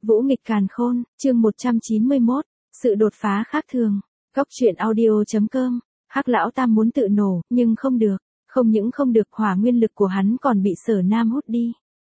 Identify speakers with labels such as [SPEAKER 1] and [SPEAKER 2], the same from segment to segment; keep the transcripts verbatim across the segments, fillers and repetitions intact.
[SPEAKER 1] Vũ nghịch càn khôn, chương một trăm chín mươi mốt, sự đột phá khác thường. Góc truyện audio.com, Hắc lão tam muốn tự nổ, nhưng không được. Không những không được, hỏa nguyên lực của hắn còn bị Sở Nam hút đi.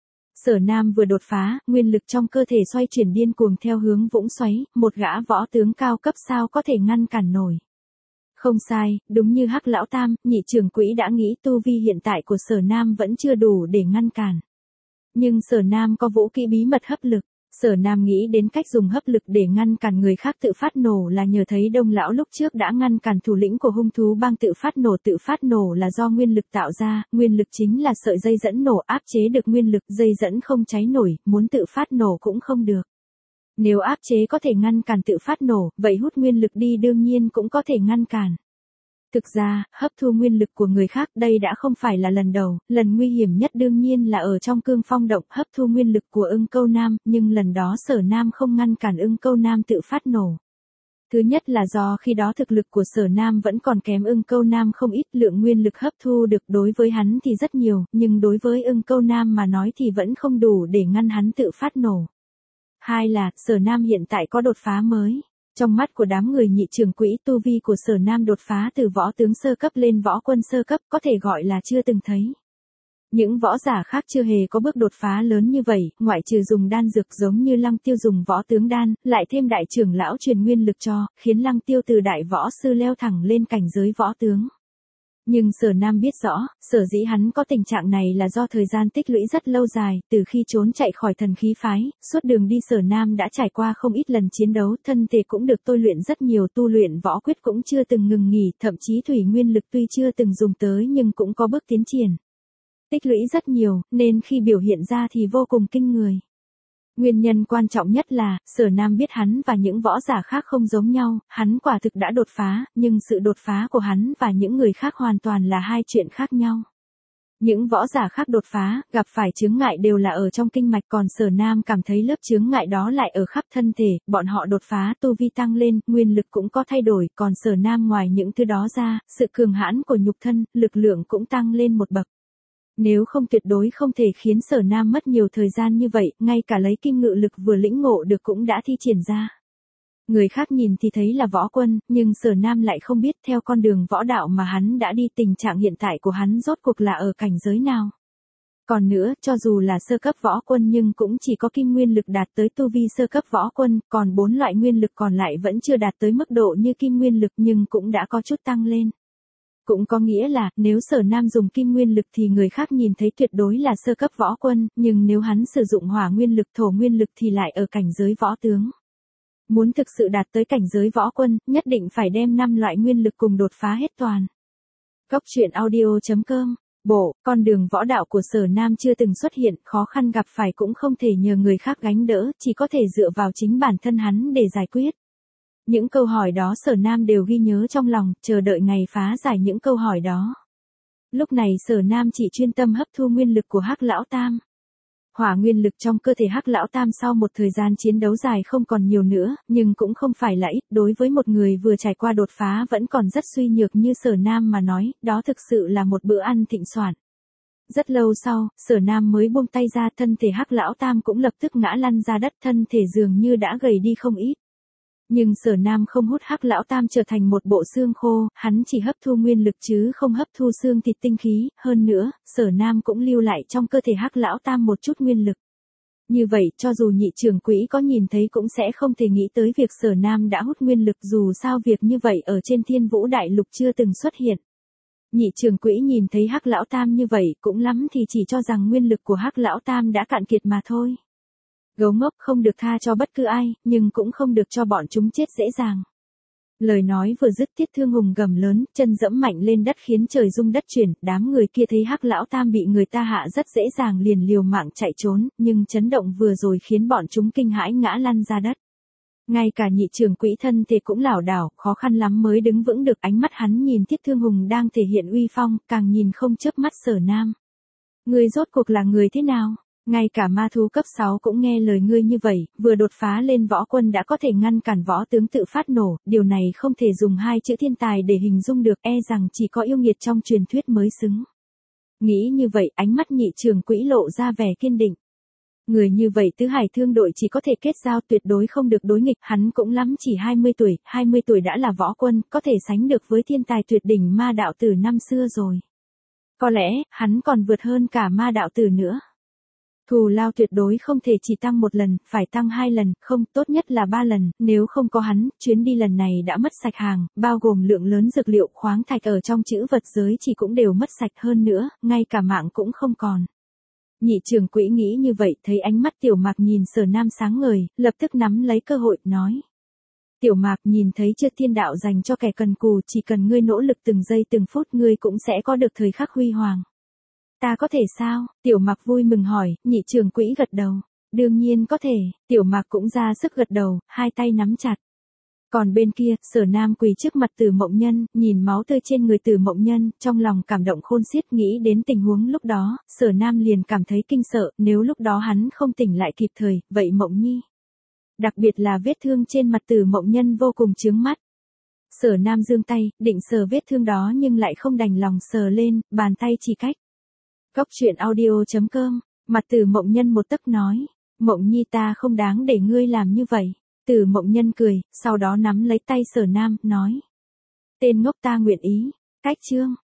[SPEAKER 1] Sở Nam vừa đột phá, nguyên lực trong cơ thể xoay chuyển điên cuồng theo hướng vũng xoáy, một gã võ tướng cao cấp sao có thể ngăn cản nổi. Không sai, đúng như Hắc lão tam, nhị trưởng quỹ đã nghĩ tu vi hiện tại của Sở Nam vẫn chưa đủ để ngăn cản. Nhưng Sở Nam có vũ kỹ bí mật hấp lực. Sở Nam nghĩ đến cách dùng hấp lực để ngăn cản người khác tự phát nổ là nhờ thấy Đông lão lúc trước đã ngăn cản thủ lĩnh của hung thú bang tự phát nổ. Tự phát nổ là do nguyên lực tạo ra, nguyên lực chính là sợi dây dẫn nổ, áp chế được nguyên lực, dây dẫn không cháy nổi, muốn tự phát nổ cũng không được. Nếu áp chế có thể ngăn cản tự phát nổ, vậy hút nguyên lực đi đương nhiên cũng có thể ngăn cản. Thực ra, hấp thu nguyên lực của người khác đây đã không phải là lần đầu, lần nguy hiểm nhất đương nhiên là ở trong Cương Phong động hấp thu nguyên lực của Ưng Câu Nam, nhưng lần đó Sở Nam không ngăn cản Ưng Câu Nam tự phát nổ. Thứ nhất là do khi đó thực lực của Sở Nam vẫn còn kém Ưng Câu Nam không ít, lượng nguyên lực hấp thu được đối với hắn thì rất nhiều, nhưng đối với Ưng Câu Nam mà nói thì vẫn không đủ để ngăn hắn tự phát nổ. Hai là, Sở Nam hiện tại có đột phá mới. Trong mắt của đám người nhị trưởng quỹ, tu vi của Sở Nam đột phá từ võ tướng sơ cấp lên võ quân sơ cấp, có thể gọi là chưa từng thấy. Những võ giả khác chưa hề có bước đột phá lớn như vậy, ngoại trừ dùng đan dược giống như Lăng Tiêu dùng võ tướng đan, lại thêm đại trưởng lão truyền nguyên lực cho, khiến Lăng Tiêu từ đại võ sư leo thẳng lên cảnh giới võ tướng. Nhưng Sở Nam biết rõ, sở dĩ hắn có tình trạng này là do thời gian tích lũy rất lâu dài, từ khi trốn chạy khỏi thần khí phái, suốt đường đi Sở Nam đã trải qua không ít lần chiến đấu, thân thể cũng được tôi luyện rất nhiều, tu luyện võ quyết cũng chưa từng ngừng nghỉ, thậm chí thủy nguyên lực tuy chưa từng dùng tới nhưng cũng có bước tiến triển. Tích lũy rất nhiều, nên khi biểu hiện ra thì vô cùng kinh người. Nguyên nhân quan trọng nhất là, Sở Nam biết hắn và những võ giả khác không giống nhau, hắn quả thực đã đột phá, nhưng sự đột phá của hắn và những người khác hoàn toàn là hai chuyện khác nhau. Những võ giả khác đột phá, gặp phải chướng ngại đều là ở trong kinh mạch, còn Sở Nam cảm thấy lớp chướng ngại đó lại ở khắp thân thể, bọn họ đột phá, tu vi tăng lên, nguyên lực cũng có thay đổi, còn Sở Nam ngoài những thứ đó ra, sự cường hãn của nhục thân, lực lượng cũng tăng lên một bậc. Nếu không tuyệt đối không thể khiến Sở Nam mất nhiều thời gian như vậy, ngay cả lấy kim ngự lực vừa lĩnh ngộ được cũng đã thi triển ra. Người khác nhìn thì thấy là võ quân, nhưng Sở Nam lại không biết theo con đường võ đạo mà hắn đã đi, tình trạng hiện tại của hắn rốt cuộc là ở cảnh giới nào. Còn nữa, cho dù là sơ cấp võ quân nhưng cũng chỉ có kim nguyên lực đạt tới tu vi sơ cấp võ quân, còn bốn loại nguyên lực còn lại vẫn chưa đạt tới mức độ như kim nguyên lực nhưng cũng đã có chút tăng lên. Cũng có nghĩa là, nếu Sở Nam dùng kim nguyên lực thì người khác nhìn thấy tuyệt đối là sơ cấp võ quân, nhưng nếu hắn sử dụng hỏa nguyên lực, thổ nguyên lực thì lại ở cảnh giới võ tướng. Muốn thực sự đạt tới cảnh giới võ quân, nhất định phải đem năm loại nguyên lực cùng đột phá hết toàn. Góc truyện audio.com, Bộ, con đường võ đạo của Sở Nam chưa từng xuất hiện, khó khăn gặp phải cũng không thể nhờ người khác gánh đỡ, chỉ có thể dựa vào chính bản thân hắn để giải quyết. Những câu hỏi đó Sở Nam đều ghi nhớ trong lòng, chờ đợi ngày phá giải những câu hỏi đó. Lúc này Sở Nam chỉ chuyên tâm hấp thu nguyên lực của Hắc lão tam. Hỏa nguyên lực trong cơ thể Hắc lão tam sau một thời gian chiến đấu dài không còn nhiều nữa, nhưng cũng không phải là ít, đối với một người vừa trải qua đột phá vẫn còn rất suy nhược như Sở Nam mà nói, đó thực sự là một bữa ăn thịnh soạn. Rất lâu sau, Sở Nam mới buông tay ra, thân thể Hắc lão tam cũng lập tức ngã lăn ra đất, thân thể dường như đã gầy đi không ít. Nhưng Sở Nam không hút Hắc lão tam trở thành một bộ xương khô, hắn chỉ hấp thu nguyên lực chứ không hấp thu xương thịt tinh khí, hơn nữa, Sở Nam cũng lưu lại trong cơ thể Hắc lão tam một chút nguyên lực. Như vậy, cho dù nhị trưởng quỹ có nhìn thấy cũng sẽ không thể nghĩ tới việc Sở Nam đã hút nguyên lực, dù sao việc như vậy ở trên Thiên Vũ Đại Lục chưa từng xuất hiện. Nhị trưởng quỹ nhìn thấy Hắc lão tam như vậy, cũng lắm thì chỉ cho rằng nguyên lực của Hắc lão tam đã cạn kiệt mà thôi. Gấu ngốc không được tha cho bất cứ ai, nhưng cũng không được cho bọn chúng chết dễ dàng. Lời nói vừa dứt, Tiết Thương Hùng gầm lớn, chân dẫm mạnh lên đất khiến trời rung đất chuyển, đám người kia thấy Hắc lão tam bị người ta hạ rất dễ dàng liền liều mạng chạy trốn, nhưng chấn động vừa rồi khiến bọn chúng kinh hãi ngã lăn ra đất. Ngay cả nhị trưởng quỹ thân thể cũng lảo đảo, khó khăn lắm mới đứng vững được, ánh mắt hắn nhìn Tiết Thương Hùng đang thể hiện uy phong, càng nhìn không chớp mắt Sở Nam. Người rốt cuộc là người thế nào? Ngay cả ma thú cấp sáu cũng nghe lời ngươi như vậy, vừa đột phá lên võ quân đã có thể ngăn cản võ tướng tự phát nổ, điều này không thể dùng hai chữ thiên tài để hình dung được, e rằng chỉ có yêu nghiệt trong truyền thuyết mới xứng. Nghĩ như vậy, ánh mắt nhị trưởng quỹ lộ ra vẻ kiên định. Người như vậy tứ hải thương đội chỉ có thể kết giao, tuyệt đối không được đối nghịch, hắn cũng lắm chỉ hai mươi tuổi, hai mươi tuổi đã là võ quân, có thể sánh được với thiên tài tuyệt đỉnh ma đạo tử năm xưa rồi. Có lẽ, hắn còn vượt hơn cả ma đạo tử nữa. Thù lao tuyệt đối không thể chỉ tăng một lần, phải tăng hai lần, không, tốt nhất là ba lần, nếu không có hắn, chuyến đi lần này đã mất sạch hàng, bao gồm lượng lớn dược liệu khoáng thạch ở trong chữ vật giới chỉ cũng đều mất sạch hơn nữa, ngay cả mạng cũng không còn. Nhị trưởng quỹ nghĩ như vậy, thấy ánh mắt Tiểu Mạc nhìn Sở Nam sáng ngời, lập tức nắm lấy cơ hội, nói. Tiểu Mạc, nhìn thấy chưa, thiên đạo dành cho kẻ cần cù, chỉ cần ngươi nỗ lực từng giây từng phút ngươi cũng sẽ có được thời khắc huy hoàng. Ta có thể sao? Tiểu Mạc vui mừng hỏi, nhị trưởng quỹ gật đầu. Đương nhiên có thể, Tiểu Mạc cũng ra sức gật đầu, hai tay nắm chặt. Còn bên kia, Sở Nam quỳ trước mặt Từ Mộng Nhân, nhìn máu tươi trên người Từ Mộng Nhân, trong lòng cảm động khôn xiết, nghĩ đến tình huống lúc đó, Sở Nam liền cảm thấy kinh sợ, nếu lúc đó hắn không tỉnh lại kịp thời, vậy Mộng Nhi. Đặc biệt là vết thương trên mặt Từ Mộng Nhân vô cùng chướng mắt. Sở Nam giương tay, định sờ vết thương đó nhưng lại không đành lòng sờ lên, bàn tay chỉ cách. Góc truyện audio chấm com, mặt Từ Mộng Nhân một tấc nói, Mộng Nhi ta không đáng để ngươi làm như vậy. Từ Mộng Nhân cười, sau đó nắm lấy tay Sở Nam, nói. Tên ngốc ta nguyện ý, cách chương.